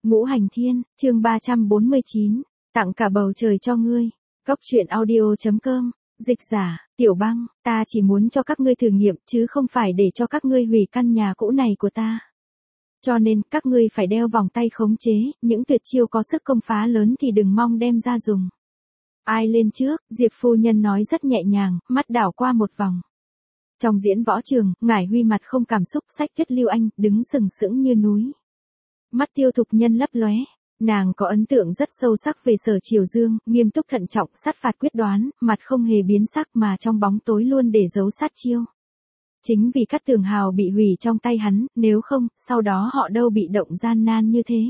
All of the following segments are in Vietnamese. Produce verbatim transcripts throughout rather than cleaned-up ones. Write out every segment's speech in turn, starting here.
Ngũ Hành Thiên, chương ba trăm bốn mươi chín, tặng cả bầu trời cho ngươi. Góc truyện audio chấm com, dịch giả, Tiểu Băng, ta chỉ muốn cho các ngươi thử nghiệm chứ không phải để cho các ngươi hủy căn nhà cũ này của ta. Cho nên các ngươi phải đeo vòng tay khống chế, những tuyệt chiêu có sức công phá lớn thì đừng mong đem ra dùng. Ai lên trước, Diệp phu nhân nói rất nhẹ nhàng, mắt đảo qua một vòng. Trong diễn võ trường, Ngải Huy mặt không cảm xúc xách Tuyết Lưu Anh, đứng sừng sững như núi. Mắt Tiêu Thục Nhân lấp lóe, nàng có ấn tượng rất sâu sắc về Sở Triều Dương, nghiêm túc thận trọng, sát phạt quyết đoán, mặt không hề biến sắc mà trong bóng tối luôn để giấu sát chiêu. Chính vì Cát Tường Hào bị hủy trong tay hắn, nếu không, sau đó họ đâu bị động gian nan như thế.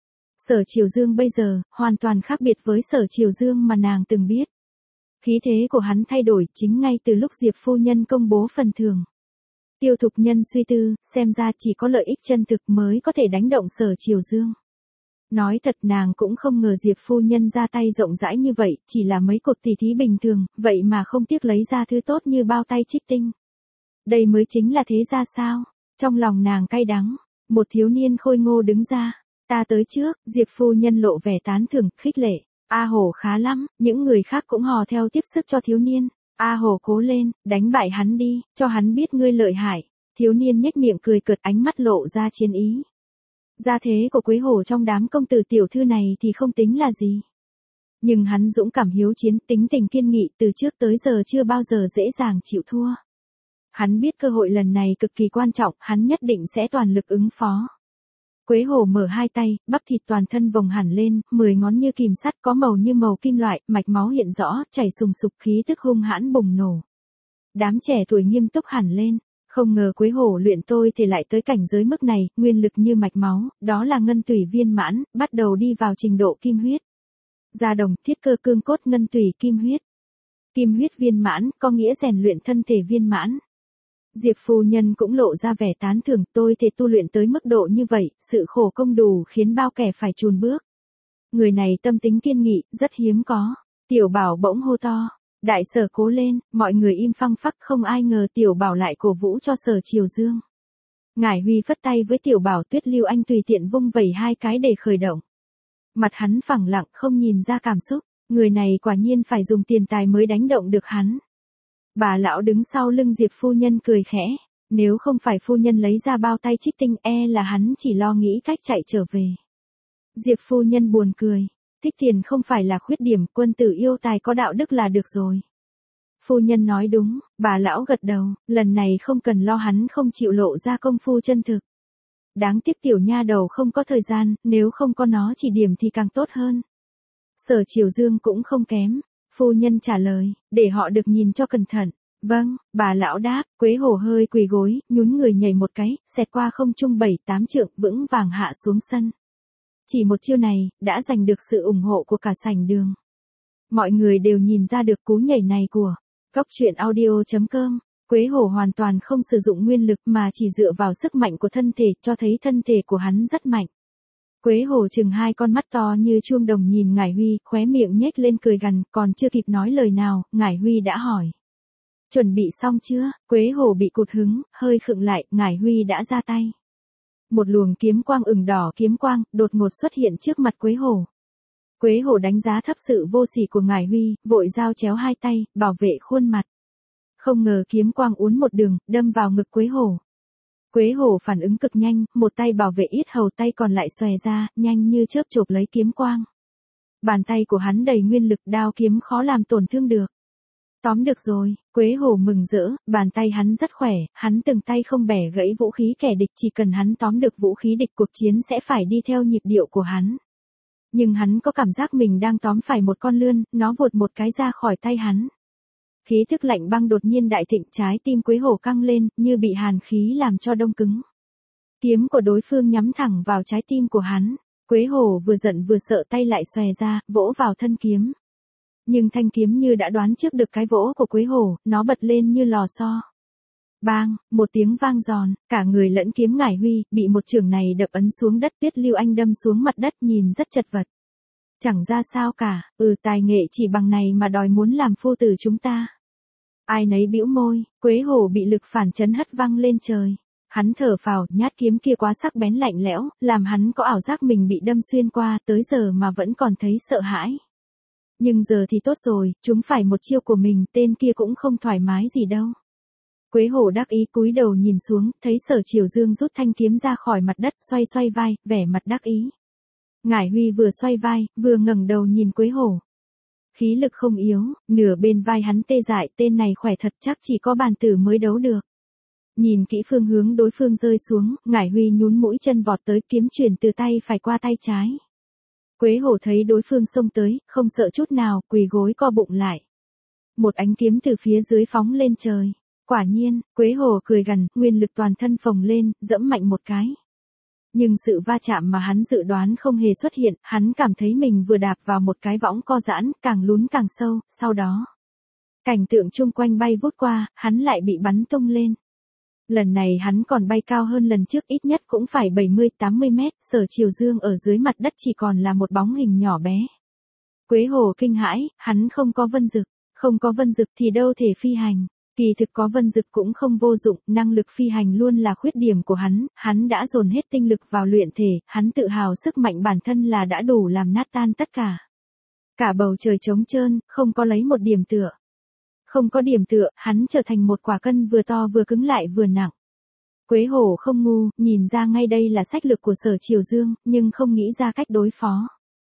Sở Triều Dương bây giờ, hoàn toàn khác biệt với Sở Triều Dương mà nàng từng biết. Khí thế của hắn thay đổi chính ngay từ lúc Diệp phu nhân công bố phần thưởng. Tiêu Thục Nhân suy tư, xem ra chỉ có lợi ích chân thực mới có thể đánh động Sở Triều Dương. Nói thật nàng cũng không ngờ Diệp phu nhân ra tay rộng rãi như vậy, chỉ là mấy cuộc tỉ thí bình thường, vậy mà không tiếc lấy ra thứ tốt như bao tay trích tinh. Đây mới chính là thế ra sao? Trong lòng nàng cay đắng, một thiếu niên khôi ngô đứng ra. Ta tới trước, Diệp phu nhân lộ vẻ tán thưởng, khích lệ. A Hổ khá lắm, những người khác cũng hò theo tiếp sức cho thiếu niên. A Hổ cố lên, đánh bại hắn đi, cho hắn biết ngươi lợi hại. Thiếu niên nhếch miệng cười cợt, ánh mắt lộ ra chiến ý. Gia thế của Quế Hổ trong đám công tử tiểu thư này thì không tính là gì. Nhưng hắn dũng cảm hiếu chiến, tính tình kiên nghị, từ trước tới giờ chưa bao giờ dễ dàng chịu thua. Hắn biết cơ hội lần này cực kỳ quan trọng, hắn nhất định sẽ toàn lực ứng phó. Quế Hổ mở hai tay, bắp thịt toàn thân vồng hẳn lên, mười ngón như kìm sắt có màu như màu kim loại, mạch máu hiện rõ, chảy sùng sục, khí tức hung hãn bùng nổ. Đám trẻ tuổi nghiêm túc hẳn lên, không ngờ Quế Hổ luyện tôi thì lại tới cảnh giới mức này, nguyên lực như mạch máu, đó là ngân tủy viên mãn, bắt đầu đi vào trình độ kim huyết. Gia đồng, thiết cơ cương cốt ngân tủy kim huyết. Kim huyết viên mãn, có nghĩa rèn luyện thân thể viên mãn. Diệp phu nhân cũng lộ ra vẻ tán thưởng, tôi thể tu luyện tới mức độ như vậy, sự khổ công đủ khiến bao kẻ phải chùn bước. Người này tâm tính kiên nghị, rất hiếm có. Tiểu Bảo bỗng hô to, đại Sở cố lên, mọi người im phăng phắc, không ai ngờ Tiểu Bảo lại cổ vũ cho Sở Triều Dương. Ngải Huy phất tay với Tiểu Bảo, Tuyết Lưu Anh tùy tiện vung vẩy hai cái để khởi động. Mặt hắn phẳng lặng không nhìn ra cảm xúc, người này quả nhiên phải dùng tiền tài mới đánh động được hắn. Bà lão đứng sau lưng Diệp phu nhân cười khẽ, nếu không phải phu nhân lấy ra bao tay trích tinh e là hắn chỉ lo nghĩ cách chạy trở về. Diệp phu nhân buồn cười, thích tiền không phải là khuyết điểm, quân tử yêu tài có đạo đức là được rồi. Phu nhân nói đúng, bà lão gật đầu, lần này không cần lo hắn không chịu lộ ra công phu chân thực. Đáng tiếc tiểu nha đầu không có thời gian, nếu không có nó chỉ điểm thì càng tốt hơn. Sở Triều Dương cũng không kém. Phu nhân trả lời, để họ được nhìn cho cẩn thận. Vâng, bà lão đáp, Quế Hổ hơi quỳ gối, nhún người nhảy một cái, xẹt qua không trung bảy tám trượng, vững vàng hạ xuống sân. Chỉ một chiêu này, đã giành được sự ủng hộ của cả sảnh đường. Mọi người đều nhìn ra được cú nhảy này của Góc truyện audio chấm com. Quế Hổ hoàn toàn không sử dụng nguyên lực mà chỉ dựa vào sức mạnh của thân thể, cho thấy thân thể của hắn rất mạnh. Quế Hổ chừng hai con mắt to như chuông đồng nhìn Ngải Huy, khóe miệng nhếch lên cười gằn, còn chưa kịp nói lời nào, Ngải Huy đã hỏi. Chuẩn bị xong chưa? Quế Hổ bị cụt hứng, hơi khựng lại, Ngải Huy đã ra tay. Một luồng kiếm quang ửng đỏ kiếm quang, đột ngột xuất hiện trước mặt Quế Hổ. Quế Hổ đánh giá thấp sự vô sỉ của Ngải Huy, vội giao chéo hai tay, bảo vệ khuôn mặt. Không ngờ kiếm quang uốn một đường, đâm vào ngực Quế Hổ. Quế Hổ phản ứng cực nhanh, một tay bảo vệ yết hầu, tay còn lại xòe ra, nhanh như chớp chộp lấy kiếm quang. Bàn tay của hắn đầy nguyên lực, đao kiếm khó làm tổn thương được. Tóm được rồi, Quế Hổ mừng rỡ, bàn tay hắn rất khỏe, hắn từng tay không bẻ gãy vũ khí kẻ địch, chỉ cần hắn tóm được vũ khí địch cuộc chiến sẽ phải đi theo nhịp điệu của hắn. Nhưng hắn có cảm giác mình đang tóm phải một con lươn, nó vụt một cái ra khỏi tay hắn. Khí thức lạnh băng đột nhiên đại thịnh, trái tim Quế Hổ căng lên, như bị hàn khí làm cho đông cứng. Kiếm của đối phương nhắm thẳng vào trái tim của hắn. Quế Hổ vừa giận vừa sợ, tay lại xòe ra, vỗ vào thân kiếm. Nhưng thanh kiếm như đã đoán trước được cái vỗ của Quế Hổ, nó bật lên như lò xo. Bang, một tiếng vang giòn, cả người lẫn kiếm Ngải Huy, bị một chưởng này đập ấn xuống đất. Tuyết Lưu Anh đâm xuống mặt đất nhìn rất chật vật. Chẳng ra sao cả, ừ tài nghệ chỉ bằng này mà đòi muốn làm phu tử chúng ta. Ai nấy bĩu môi, Quế Hổ bị lực phản chấn hất văng lên trời. Hắn thở phào, nhát kiếm kia quá sắc bén lạnh lẽo, làm hắn có ảo giác mình bị đâm xuyên qua, tới giờ mà vẫn còn thấy sợ hãi. Nhưng giờ thì tốt rồi, chúng phải một chiêu của mình, tên kia cũng không thoải mái gì đâu. Quế Hổ đắc ý cúi đầu nhìn xuống, thấy Sở Triều Dương rút thanh kiếm ra khỏi mặt đất, xoay xoay vai, vẻ mặt đắc ý. Ngải Huy vừa xoay vai, vừa ngẩng đầu nhìn Quế Hổ. Khí lực không yếu, nửa bên vai hắn tê dại, tên này khỏe thật, chắc chỉ có bàn tử mới đấu được. Nhìn kỹ phương hướng đối phương rơi xuống, Ngải Huy nhún mũi chân vọt tới, kiếm chuyển từ tay phải qua tay trái. Quế Hổ thấy đối phương xông tới, không sợ chút nào, quỳ gối co bụng lại. Một ánh kiếm từ phía dưới phóng lên trời. Quả nhiên, Quế Hổ cười gằn, nguyên lực toàn thân phồng lên, dẫm mạnh một cái. Nhưng sự va chạm mà hắn dự đoán không hề xuất hiện, hắn cảm thấy mình vừa đạp vào một cái võng co giãn, càng lún càng sâu, sau đó. Cảnh tượng chung quanh bay vút qua, hắn lại bị bắn tung lên. Lần này hắn còn bay cao hơn lần trước, ít nhất cũng phải bảy mươi tám mươi mét, Sở Triều Dương ở dưới mặt đất chỉ còn là một bóng hình nhỏ bé. Quế Hổ kinh hãi, hắn không có vân dực, không có vân dực thì đâu thể phi hành. Kỳ thực có vân dực cũng không vô dụng, năng lực phi hành luôn là khuyết điểm của hắn, hắn đã dồn hết tinh lực vào luyện thể, hắn tự hào sức mạnh bản thân là đã đủ làm nát tan tất cả. Cả bầu trời trống trơn, không có lấy một điểm tựa. Không có điểm tựa, hắn trở thành một quả cân vừa to vừa cứng lại vừa nặng. Quế Hổ không ngu, nhìn ra ngay đây là sách lược của Sở Triều Dương, nhưng không nghĩ ra cách đối phó.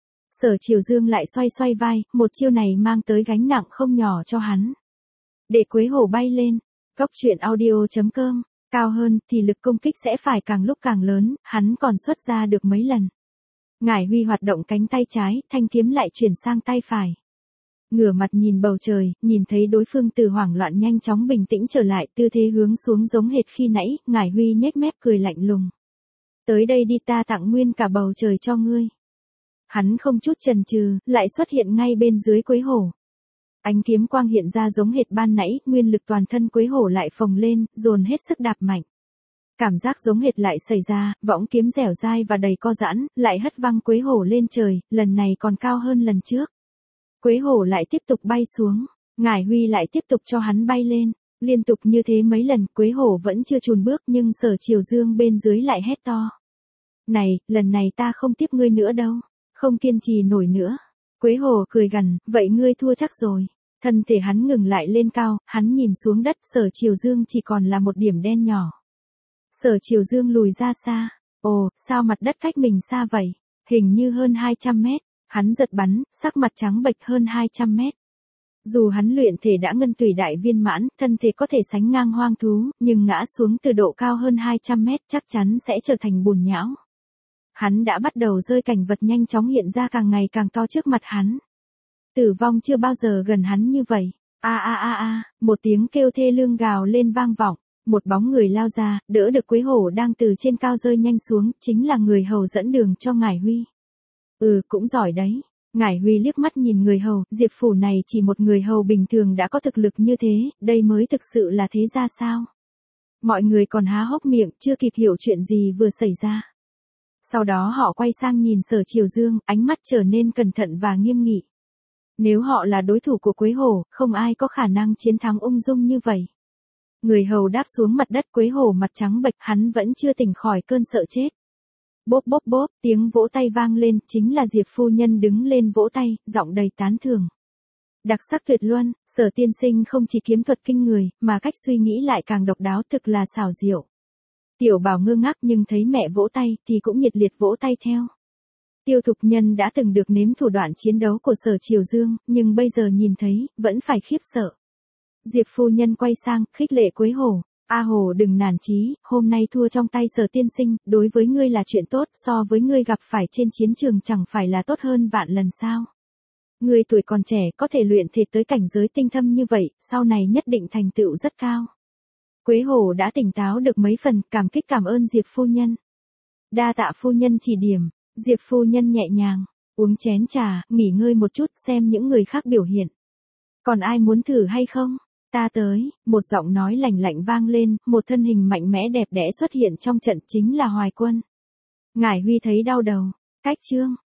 Sở Triều Dương lại xoay xoay vai, một chiêu này mang tới gánh nặng không nhỏ cho hắn. Để Quế Hổ bay lên, góc truyện audio chấm com, cao hơn thì lực công kích sẽ phải càng lúc càng lớn, hắn còn xuất ra được mấy lần. Ngải Huy hoạt động cánh tay trái, thanh kiếm lại chuyển sang tay phải. Ngửa mặt nhìn bầu trời, nhìn thấy đối phương từ hoảng loạn nhanh chóng bình tĩnh trở lại, tư thế hướng xuống giống hệt khi nãy, Ngải Huy nhếch mép cười lạnh lùng. Tới đây đi, ta tặng nguyên cả bầu trời cho ngươi. Hắn không chút chần chừ, lại xuất hiện ngay bên dưới Quế Hổ. Ánh kiếm quang hiện ra giống hệt ban nãy, nguyên lực toàn thân Quế Hổ lại phồng lên, dồn hết sức đạp mạnh. Cảm giác giống hệt lại xảy ra, võng kiếm dẻo dai và đầy co giãn, lại hất văng Quế Hổ lên trời, lần này còn cao hơn lần trước. Quế Hổ lại tiếp tục bay xuống, Ngải Huy lại tiếp tục cho hắn bay lên, liên tục như thế mấy lần, Quế Hổ vẫn chưa chùn bước nhưng Sở Triều Dương bên dưới lại hét to. Này, lần này ta không tiếp ngươi nữa đâu, không kiên trì nổi nữa. Quế Hổ cười gằn, vậy ngươi thua chắc rồi. Thân thể hắn ngừng lại lên cao, hắn nhìn xuống đất, Sở Triều Dương chỉ còn là một điểm đen nhỏ. Sở Triều Dương lùi ra xa. Ồ, sao mặt đất cách mình xa vậy? Hình như hơn hai trăm mét. Hắn giật bắn, sắc mặt trắng bệch hơn hai trăm mét. Dù hắn luyện thể đã ngân tùy đại viên mãn, thân thể có thể sánh ngang hoang thú, nhưng ngã xuống từ độ cao hơn hai trăm mét chắc chắn sẽ trở thành bùn nhão. Hắn đã bắt đầu rơi, cảnh vật nhanh chóng hiện ra càng ngày càng to trước mặt hắn. Tử vong chưa bao giờ gần hắn như vậy. A a a a, một tiếng kêu thê lương gào lên vang vọng, một bóng người lao ra, đỡ được Quế Hổ đang từ trên cao rơi nhanh xuống, chính là người hầu dẫn đường cho Ngải Huy. Ừ, cũng giỏi đấy. Ngải Huy liếc mắt nhìn người hầu, Diệp phủ này chỉ một người hầu bình thường đã có thực lực như thế, đây mới thực sự là thế ra sao? Mọi người còn há hốc miệng, chưa kịp hiểu chuyện gì vừa xảy ra. Sau đó họ quay sang nhìn Sở Triều Dương, ánh mắt trở nên cẩn thận và nghiêm nghị. Nếu họ là đối thủ của Quế Hổ, không ai có khả năng chiến thắng ung dung như vậy. Người hầu đáp xuống mặt đất, Quế Hổ mặt trắng bệch, hắn vẫn chưa tỉnh khỏi cơn sợ chết. Bốp bốp bốp, tiếng vỗ tay vang lên, chính là Diệp phu nhân đứng lên vỗ tay, giọng đầy tán thưởng. Đặc sắc tuyệt luân, Sở tiên sinh không chỉ kiếm thuật kinh người, mà cách suy nghĩ lại càng độc đáo, thực là xảo diệu. Tiểu Bảo ngơ ngác nhưng thấy mẹ vỗ tay thì cũng nhiệt liệt vỗ tay theo. Tiêu Thục Nhân đã từng được nếm thủ đoạn chiến đấu của Sở Triều Dương, nhưng bây giờ nhìn thấy, vẫn phải khiếp sợ. Diệp phu nhân quay sang, khích lệ Quế Hổ. A Hổ đừng nản chí, hôm nay thua trong tay Sở tiên sinh, đối với ngươi là chuyện tốt, so với ngươi gặp phải trên chiến trường chẳng phải là tốt hơn vạn lần sao. Ngươi tuổi còn trẻ có thể luyện thể tới cảnh giới tinh thâm như vậy, sau này nhất định thành tựu rất cao. Quế Hổ đã tỉnh táo được mấy phần, cảm kích cảm ơn Diệp phu nhân. Đa tạ phu nhân chỉ điểm, Diệp phu nhân nhẹ nhàng, uống chén trà, nghỉ ngơi một chút xem những người khác biểu hiện. Còn ai muốn thử hay không? Ta tới, một giọng nói lạnh lạnh vang lên, một thân hình mạnh mẽ đẹp đẽ xuất hiện trong trận, chính là Hoài Quân. Ngải Huy thấy đau đầu, cách chương,